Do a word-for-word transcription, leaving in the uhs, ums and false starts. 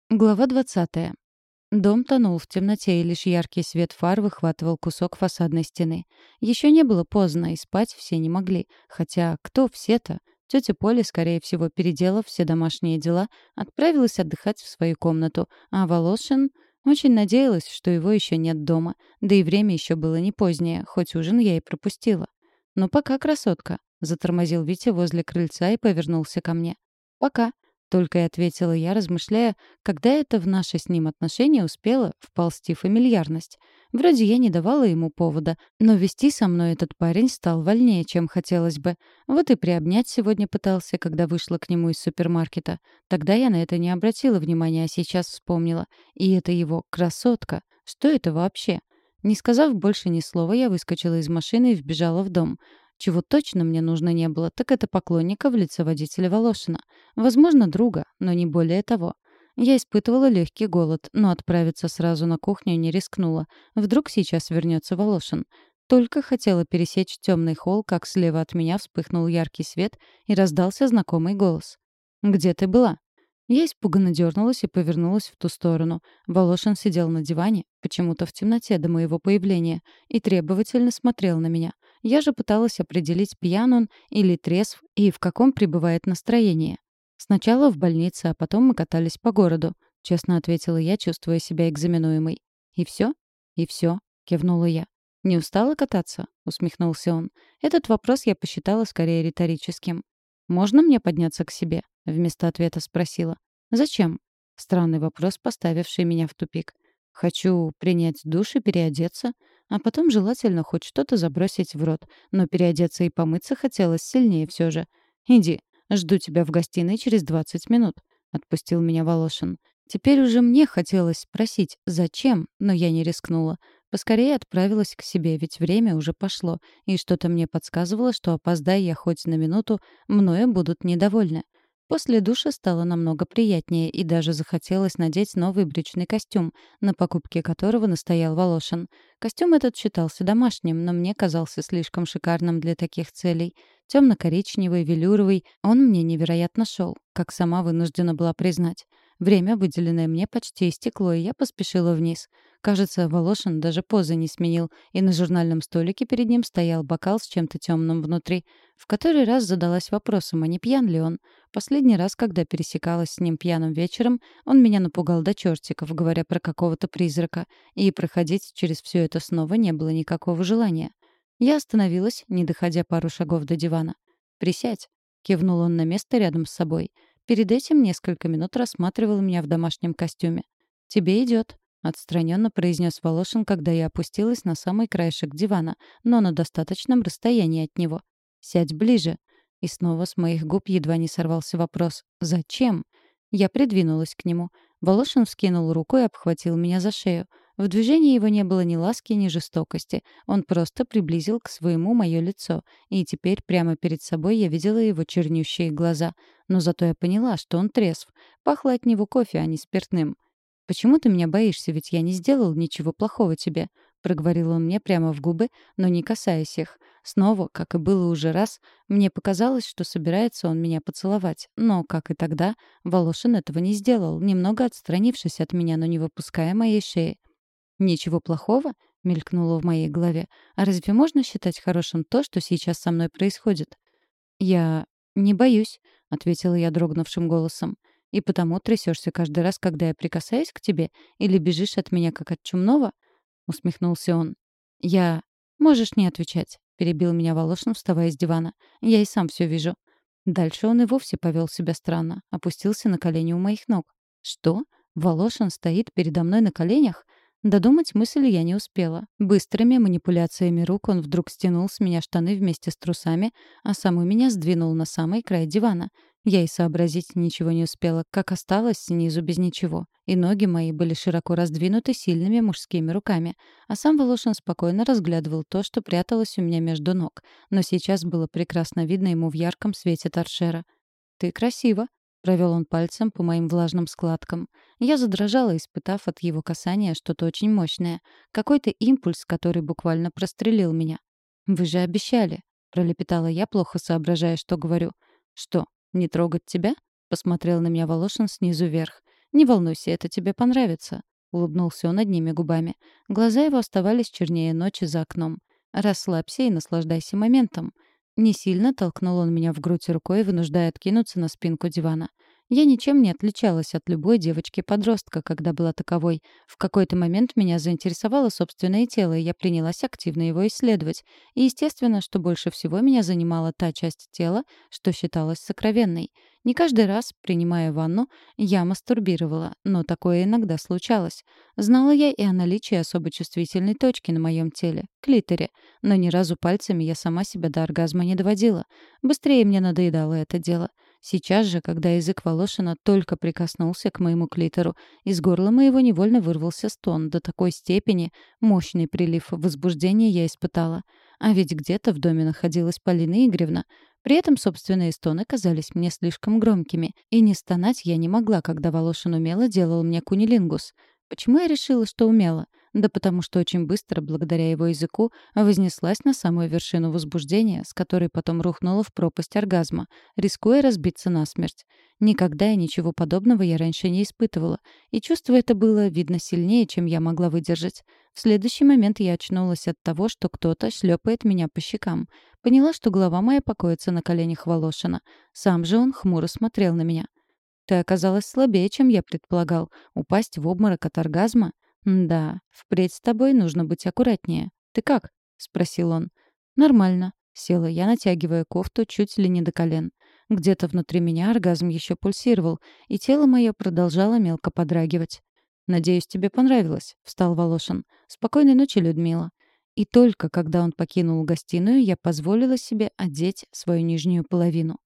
Глава двадцатая. Дом тонул в темноте, и лишь яркий свет фар выхватывал кусок фасадной стены. Еще не было поздно, и спать все не могли. Хотя кто все-то? Тетя Поля, скорее всего, переделав все домашние дела, отправилась отдыхать в свою комнату, а Волошин очень надеялась, что его еще нет дома. Да и время еще было не позднее, хоть ужин я и пропустила. «Ну пока, красотка», — затормозил Витя возле крыльца и повернулся ко мне. «Пока», — только и ответила я, размышляя, когда это в наши с ним отношения успела вползти фамильярность. Вроде я не давала ему повода, но вести со мной этот парень стал вольнее, чем хотелось бы. Вот и приобнять сегодня пытался, когда вышла к нему из супермаркета. Тогда я на это не обратила внимания, а сейчас вспомнила. И это его красотка. Что это вообще? Не сказав больше ни слова, я выскочила из машины и вбежала в дом. Чего точно мне нужно не было, так это поклонника в лице водителя Волошина. Возможно, друга, но не более того. Я испытывала легкий голод, но отправиться сразу на кухню не рискнула. Вдруг сейчас вернется Волошин. Только хотела пересечь темный холл, как слева от меня вспыхнул яркий свет и раздался знакомый голос. «Где ты была?» Я испуганно дернулась и повернулась в ту сторону. Волошин сидел на диване, почему-то в темноте до моего появления, и требовательно смотрел на меня. Я же пыталась определить, пьян он или трезв и в каком пребывает настроении. «Сначала в больнице, а потом мы катались по городу», — честно ответила я, чувствуя себя экзаменуемой. «И все?» «И все», — кивнула я. «Не устала кататься?» — усмехнулся он. Этот вопрос я посчитала скорее риторическим. «Можно мне подняться к себе?» — вместо ответа спросила. «Зачем?» — странный вопрос, поставивший меня в тупик. «Хочу принять душ и переодеться, а потом желательно хоть что-то забросить в рот, но переодеться и помыться хотелось сильнее все же. Иди, жду тебя в гостиной через двадцать минут», — отпустил меня Волошин. Теперь уже мне хотелось спросить, зачем, но я не рискнула. Поскорее отправилась к себе, ведь время уже пошло, и что-то мне подсказывало, что опоздая я хоть на минуту, мною будут недовольны. После душа стало намного приятнее, и даже захотелось надеть новый брючный костюм, на покупке которого настоял Волошин. Костюм этот считался домашним, но мне казался слишком шикарным для таких целей. Темно-коричневый, велюровый, он мне невероятно шел, как сама вынуждена была признать. Время, выделенное мне, почти истекло, и я поспешила вниз. Кажется, Волошин даже позы не сменил, и на журнальном столике перед ним стоял бокал с чем-то темным внутри. В который раз задалась вопросом, а не пьян ли он? Последний раз, когда пересекалась с ним пьяным вечером, он меня напугал до чертиков, говоря про какого-то призрака, и проходить через все это снова не было никакого желания. Я остановилась, не доходя пару шагов до дивана. «Присядь», — кивнул он на место рядом с собой. Перед этим несколько минут рассматривал меня в домашнем костюме. «Тебе идет», — отстраненно произнес Волошин, когда я опустилась на самый краешек дивана, но на достаточном расстоянии от него. «Сядь ближе». И снова с моих губ едва не сорвался вопрос «Зачем?». Я придвинулась к нему. Волошин вскинул руку и обхватил меня за шею. В движении его не было ни ласки, ни жестокости. Он просто приблизил к своему мое лицо. И теперь прямо перед собой я видела его чернющие глаза. Но зато я поняла, что он трезв. Пахло от него кофе, а не спиртным. «Почему ты меня боишься? Ведь я не сделал ничего плохого тебе», — проговорил он мне прямо в губы, но не касаясь их. Снова, как и было уже раз, мне показалось, что собирается он меня поцеловать. Но, как и тогда, Волошин этого не сделал, немного отстранившись от меня, но не выпуская моей шеи. «Ничего плохого?» — мелькнуло в моей голове. «А разве можно считать хорошим то, что сейчас со мной происходит?» «Я не боюсь», — ответила я дрогнувшим голосом. «И потому трясешься каждый раз, когда я прикасаюсь к тебе? Или бежишь от меня, как от чумного?» — усмехнулся он. «Я... Можешь не отвечать», — перебил меня Волошин, вставая с дивана. «Я и сам все вижу». Дальше он и вовсе повел себя странно. Опустился на колени у моих ног. «Что? Волошин стоит передо мной на коленях?» Додумать мысль я не успела. Быстрыми манипуляциями рук он вдруг стянул с меня штаны вместе с трусами, а саму меня сдвинул на самый край дивана. Я и сообразить ничего не успела, как осталась снизу без ничего. И ноги мои были широко раздвинуты сильными мужскими руками. А сам Волошин спокойно разглядывал то, что пряталось у меня между ног. Но сейчас было прекрасно видно ему в ярком свете торшера. «Ты красива», — провел он пальцем по моим влажным складкам. Я задрожала, испытав от его касания что-то очень мощное. Какой-то импульс, который буквально прострелил меня. «Вы же обещали», — пролепетала я, плохо соображая, что говорю. «Что, не трогать тебя?» — посмотрел на меня Волошин снизу вверх. «Не волнуйся, это тебе понравится», — улыбнулся он одними губами. Глаза его оставались чернее ночи за окном. «Расслабься и наслаждайся моментом». Не сильно толкнул он меня в грудь рукой, вынуждая откинуться на спинку дивана. Я ничем не отличалась от любой девочки-подростка, когда была таковой. В какой-то момент меня заинтересовало собственное тело, и я принялась активно его исследовать. И естественно, что больше всего меня занимала та часть тела, что считалась сокровенной. Не каждый раз, принимая ванну, я мастурбировала, но такое иногда случалось. Знала я и о наличии особо чувствительной точки на моем теле — клиторе. Но ни разу пальцами я сама себя до оргазма не доводила. Быстрее мне надоедало это дело. Сейчас же, когда язык Волошина только прикоснулся к моему клитору, из горла моего невольно вырвался стон. До такой степени мощный прилив возбуждения я испытала. А ведь где-то в доме находилась Полина Игоревна. При этом собственные стоны казались мне слишком громкими, и не стонать я не могла, когда Волошин умело делал мне кунилингус. Почему я решила, что умела? Да потому что очень быстро, благодаря его языку, вознеслась на самую вершину возбуждения, с которой потом рухнула в пропасть оргазма, рискуя разбиться насмерть. Никогда и ничего подобного я раньше не испытывала, и чувство это было, видно, сильнее, чем я могла выдержать. В следующий момент я очнулась от того, что кто-то шлепает меня по щекам. Поняла, что голова моя покоится на коленях Волошина. Сам же он хмуро смотрел на меня. «Ты оказалась слабее, чем я предполагал. Упасть в обморок от оргазма? Да, впредь с тобой нужно быть аккуратнее. Ты как?» — спросил он. «Нормально». Села я, натягивая кофту чуть ли не до колен. Где-то внутри меня оргазм еще пульсировал, и тело мое продолжало мелко подрагивать. «Надеюсь, тебе понравилось», — встал Волошин. «Спокойной ночи, Людмила». И только когда он покинул гостиную, я позволила себе одеть свою нижнюю половину.